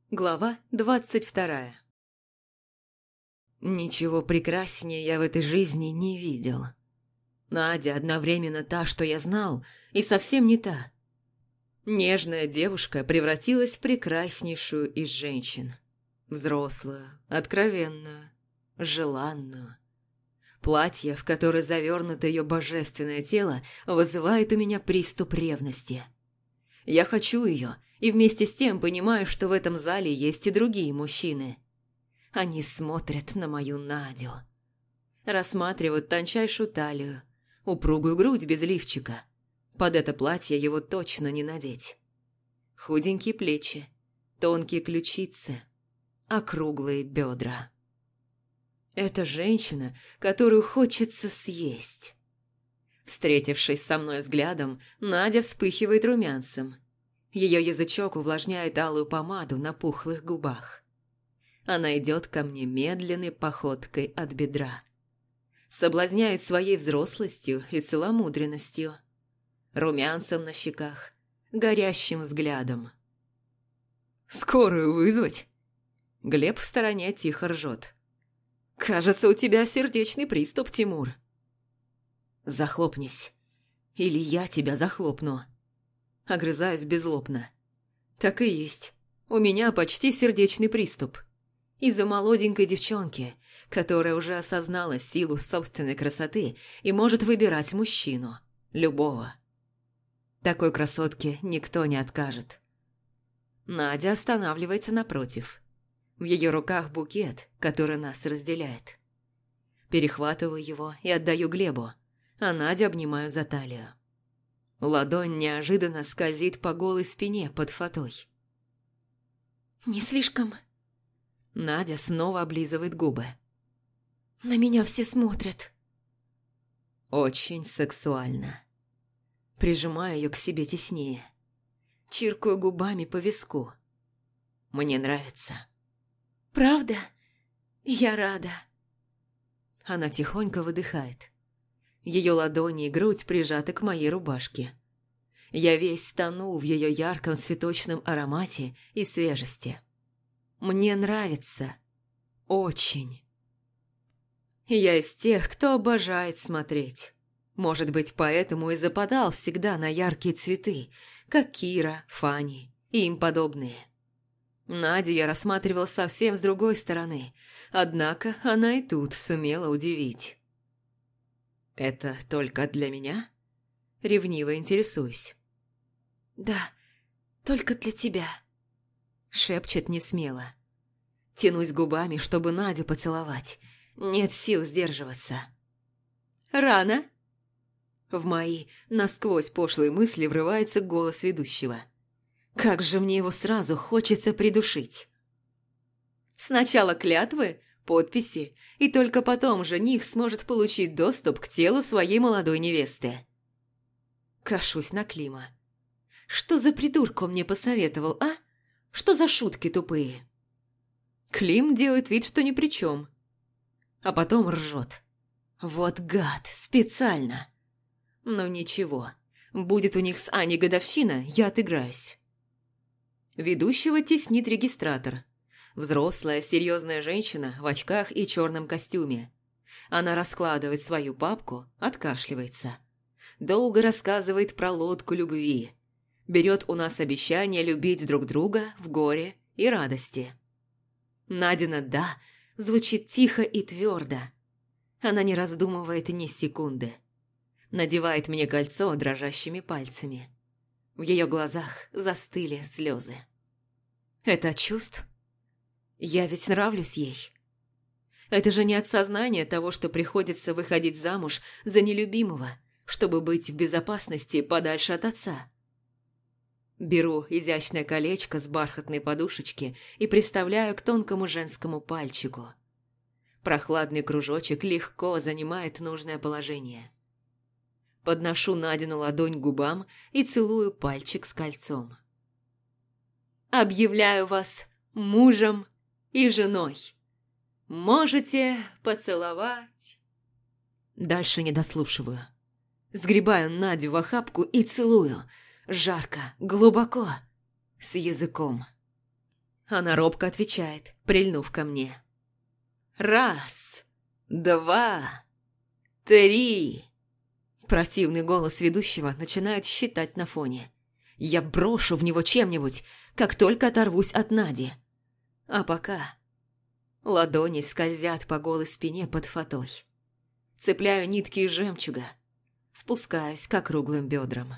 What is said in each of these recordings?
Глава 22. Ничего прекраснее я в этой жизни не видел. Надя одновременно та, что я знал, и совсем не та. Нежная девушка превратилась в прекраснейшую из женщин. Взрослую, откровенную, желанную. Платье, в которое завернуто ее божественное тело, вызывает у меня приступ ревности. Я хочу ее, и вместе с тем понимаю, что в этом зале есть и другие мужчины. Они смотрят на мою Надю. Рассматривают тончайшую талию, упругую грудь без лифчика. Под это платье его точно не надеть. Худенькие плечи, тонкие ключицы, округлые бедра. Это женщина, которую хочется съесть. Встретившись со мной взглядом, Надя вспыхивает румянцем. Ее язычок увлажняет алую помаду на пухлых губах. Она идет ко мне медленной походкой от бедра. Соблазняет своей взрослостью и целомудренностью. Румянцем на щеках, горящим взглядом. «Скорую вызвать?» Глеб в стороне тихо ржет. «Кажется, у тебя сердечный приступ, Тимур». «Захлопнись, или я тебя захлопну». Огрызаюсь беззлобно. Так и есть. У меня почти сердечный приступ. Из-за молоденькой девчонки, которая уже осознала силу собственной красоты и может выбирать мужчину. Любого. Такой красотке никто не откажет. Надя останавливается напротив. В ее руках букет, который нас разделяет. Перехватываю его и отдаю Глебу, а Надю обнимаю за талию. Ладонь неожиданно скользит по голой спине под фатой. «Не слишком?» Надя снова облизывает губы. «На меня все смотрят». Очень сексуально. Прижимаю ее к себе теснее. Чиркаю губами по виску. Мне нравится. «Правда? Я рада». Она тихонько выдыхает. Ее ладони и грудь прижаты к моей рубашке. Я весь тону в ее ярком цветочном аромате и свежести. Мне нравится. Очень. Я из тех, кто обожает смотреть. Может быть, поэтому и западал всегда на яркие цветы, как Кира, Фанни и им подобные. Надю я рассматривал совсем с другой стороны, однако она и тут сумела удивить. «Это только для меня?» Ревниво интересуюсь. «Да, только для тебя», — шепчет несмело. Тянусь губами, чтобы Надю поцеловать. Нет сил сдерживаться. «Рано?» В мои насквозь пошлые мысли врывается голос ведущего. Как же мне его сразу хочется придушить. Сначала клятвы, подписи, и только потом жених сможет получить доступ к телу своей молодой невесты. Кашусь на Клима. Что за придурок он мне посоветовал, а? Что за шутки тупые? Клим делает вид, что ни при чем. А потом ржет. Вот гад, специально. Но ничего, будет у них с Аней годовщина, я отыграюсь. Ведущего теснит регистратор. Взрослая, серьезная женщина в очках и черном костюме. Она раскладывает свою папку, откашливается. Долго рассказывает про лодку любви. Берет у нас обещание любить друг друга в горе и радости. Надина «да» звучит тихо и твердо. Она не раздумывает ни секунды. Надевает мне кольцо дрожащими пальцами. В ее глазах застыли слезы. Это от чувств? Я ведь нравлюсь ей. Это же не от сознания того, что приходится выходить замуж за нелюбимого, чтобы быть в безопасности подальше от отца. Беру изящное колечко с бархатной подушечки и приставляю к тонкому женскому пальчику. Прохладный кружочек легко занимает нужное положение. Подношу Надину ладонь к губам и целую пальчик с кольцом. «Объявляю вас мужем и женой. Можете поцеловать...» Дальше не дослушиваю. Сгребаю Надю в охапку и целую. Жарко, глубоко, с языком. Она робко отвечает, прильнув ко мне. 1, 2, 3. Противный голос ведущего начинает считать на фоне. Я брошу в него чем-нибудь, как только оторвусь от Нади. А пока... Ладони скользят по голой спине под фатой. Цепляю нитки из жемчуга. Спускаюсь к округлым бедрам.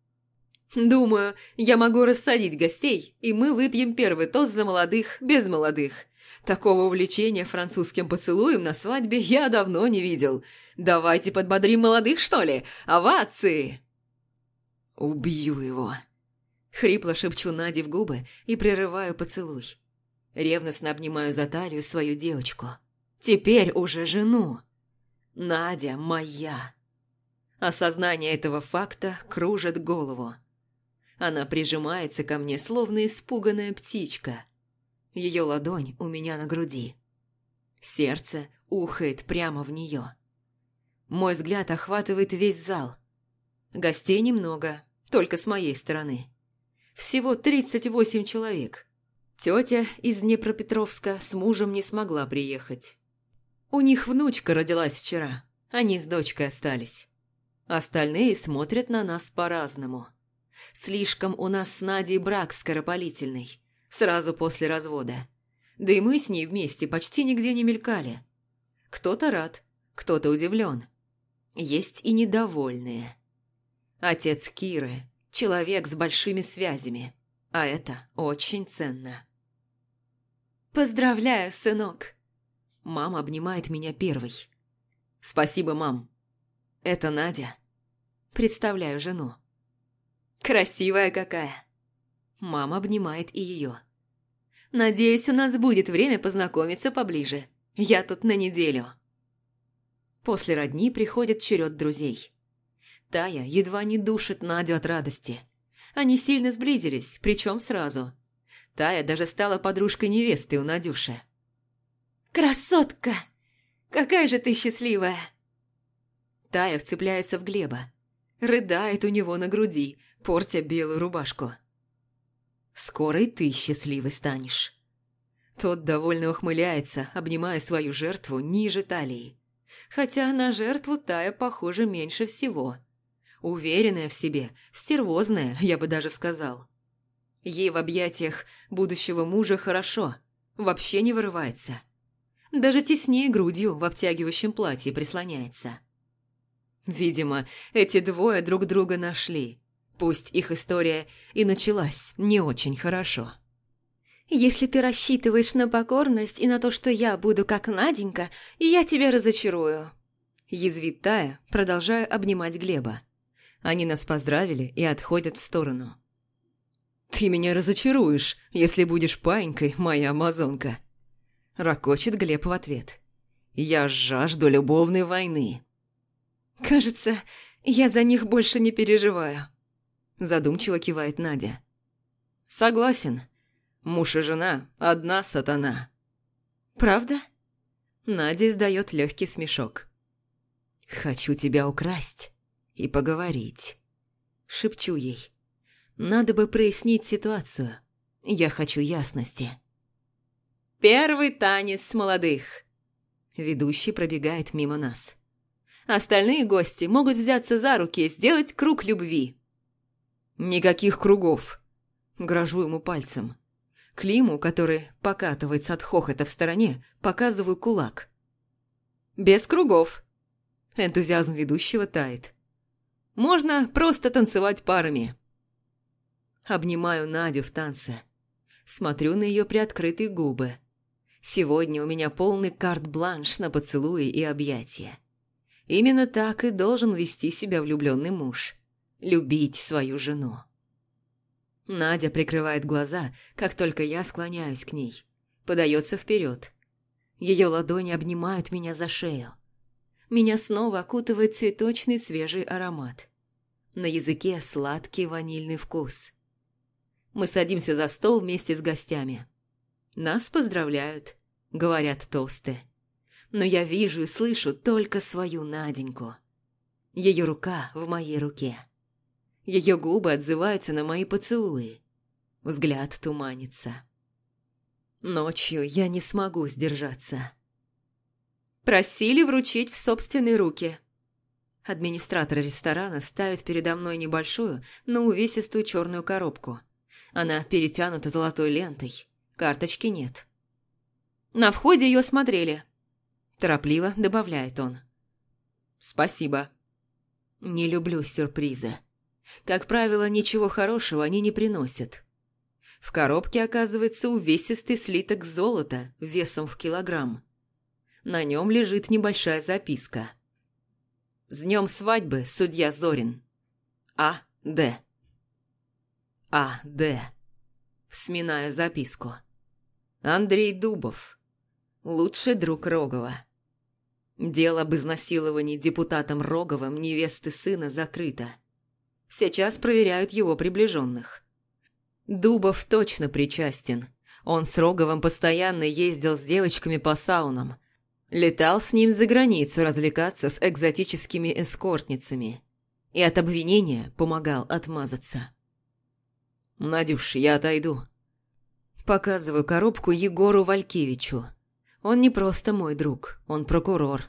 Думаю, я могу рассадить гостей, и мы выпьем первый тост за молодых без молодых. Такого увлечения французским поцелуем на свадьбе я давно не видел. Давайте подбодрим молодых, что ли? Овации! Убью его. Хрипло шепчу Наде в губы и прерываю поцелуй. Ревностно обнимаю за талию свою девочку. Теперь уже жену. Надя моя. Осознание этого факта кружит голову. Она прижимается ко мне, словно испуганная птичка. Ее ладонь у меня на груди. Сердце ухает прямо в нее. Мой взгляд охватывает весь зал. Гостей немного, только с моей стороны. Всего 38 человек. Тетя из Днепропетровска с мужем не смогла приехать. У них внучка родилась вчера, они с дочкой остались. Остальные смотрят на нас по-разному. Слишком у нас с Надей брак скоропалительный, сразу после развода. Да и мы с ней вместе почти нигде не мелькали. Кто-то рад, кто-то удивлен. Есть и недовольные. Отец Киры – человек с большими связями, а это очень ценно. «Поздравляю, сынок!» Мама обнимает меня первой. «Спасибо, мам. Это Надя». Представляю жену. «Красивая какая!» Мама обнимает и ее. «Надеюсь, у нас будет время познакомиться поближе. Я тут на неделю». После родни приходит черед друзей. Тая едва не душит Надю от радости. Они сильно сблизились, причем сразу. Тая даже стала подружкой невесты у Надюши. «Красотка! Какая же ты счастливая!» Тая вцепляется в Глеба. Рыдает у него на груди, портя белую рубашку. «Скоро и ты счастливой станешь». Тот довольно ухмыляется, обнимая свою жертву ниже талии. Хотя на жертву Тая похожа меньше всего. Уверенная в себе, стервозная, я бы даже сказал. Ей в объятиях будущего мужа хорошо, вообще не вырывается. Даже теснее грудью в обтягивающем платье прислоняется. Видимо, эти двое друг друга нашли. Пусть их история и началась не очень хорошо. «Если ты рассчитываешь на покорность и на то, что я буду как Наденька, я тебя разочарую», язвит Тая, продолжая обнимать Глеба. Они нас поздравили и отходят в сторону. «Ты меня разочаруешь, если будешь паинькой, моя амазонка», ракочет Глеб в ответ. «Я жажду любовной войны». «Кажется, я за них больше не переживаю», задумчиво кивает Надя. «Согласен. Муж и жена – одна сатана». «Правда?» Надя издает легкий смешок. «Хочу тебя украсть и поговорить», шепчу ей. «Надо бы прояснить ситуацию. Я хочу ясности». «Первый танец с молодых». Ведущий пробегает мимо нас. Остальные гости могут взяться за руки и сделать круг любви. «Никаких кругов», грожу ему пальцем. Климу, который покатывается от хохота в стороне, показываю кулак. «Без кругов». Энтузиазм ведущего тает. «Можно просто танцевать парами». Обнимаю Надю в танце. Смотрю на ее приоткрытые губы. Сегодня у меня полный карт-бланш на поцелуи и объятия. Именно так и должен вести себя влюбленный муж. Любить свою жену. Надя прикрывает глаза, как только я склоняюсь к ней. Подается вперед. Ее ладони обнимают меня за шею. Меня снова окутывает цветочный свежий аромат. На языке сладкий ванильный вкус. Мы садимся за стол вместе с гостями. Нас поздравляют, говорят тосты. Но я вижу и слышу только свою Наденьку. Ее рука в моей руке. Ее губы отзываются на мои поцелуи. Взгляд туманится. Ночью я не смогу сдержаться. Просили вручить в собственные руки. Администратор ресторана ставит передо мной небольшую, но увесистую черную коробку. Она перетянута золотой лентой. Карточки нет. На входе ее смотрели. Торопливо добавляет он. Спасибо. Не люблю сюрпризы. Как правило, ничего хорошего они не приносят. В коробке оказывается увесистый слиток золота весом в килограмм. На нем лежит небольшая записка. «С днем свадьбы, судья Зорин. А.Д.» А.Д. Вспоминаю записку. Андрей Дубов. Лучший друг Рогова. Дело об изнасиловании депутатом Роговым невесты сына закрыто. Сейчас проверяют его приближенных. Дубов точно причастен. Он с Роговым постоянно ездил с девочками по саунам. Летал с ним за границу развлекаться с экзотическими эскортницами. И от обвинения помогал отмазаться. «Надюш, я отойду». Показываю коробку Егору Валькевичу. Он не просто мой друг, он прокурор.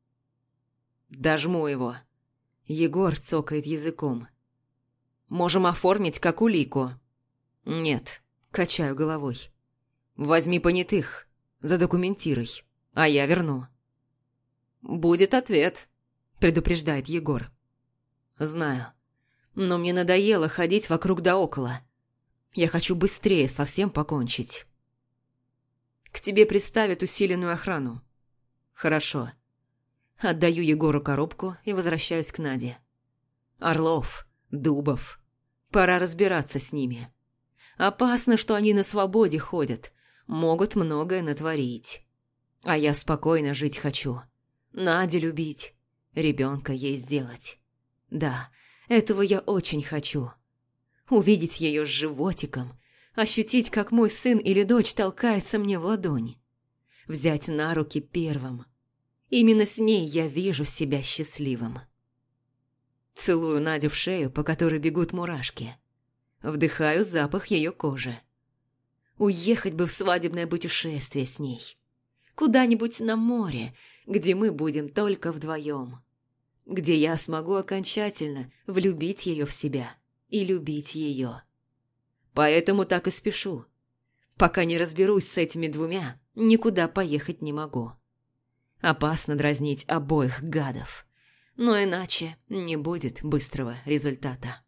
Дожму его. Егор цокает языком. «Можем оформить как улику». «Нет», качаю головой. «Возьми понятых, задокументируй, а я верну». «Будет ответ», предупреждает Егор. «Знаю, но мне надоело ходить вокруг да около. Я хочу быстрее со всем покончить». «К тебе приставят усиленную охрану». «Хорошо». Отдаю Егору коробку и возвращаюсь к Наде. Орлов, Дубов. Пора разбираться с ними. Опасно, что они на свободе ходят. Могут многое натворить. А я спокойно жить хочу. Надю любить. Ребенка ей сделать. Да, этого я очень хочу. Увидеть ее с животиком. Ощутить, как мой сын или дочь толкается мне в ладонь. Взять на руки первым. Именно с ней я вижу себя счастливым. Целую Надю в шею, по которой бегут мурашки. Вдыхаю запах ее кожи. Уехать бы в свадебное путешествие с ней. Куда-нибудь на море, где мы будем только вдвоем. Где я смогу окончательно влюбить ее в себя и любить ее. Поэтому так и спешу. Пока не разберусь с этими двумя, никуда поехать не могу. Опасно дразнить обоих гадов. Но иначе не будет быстрого результата.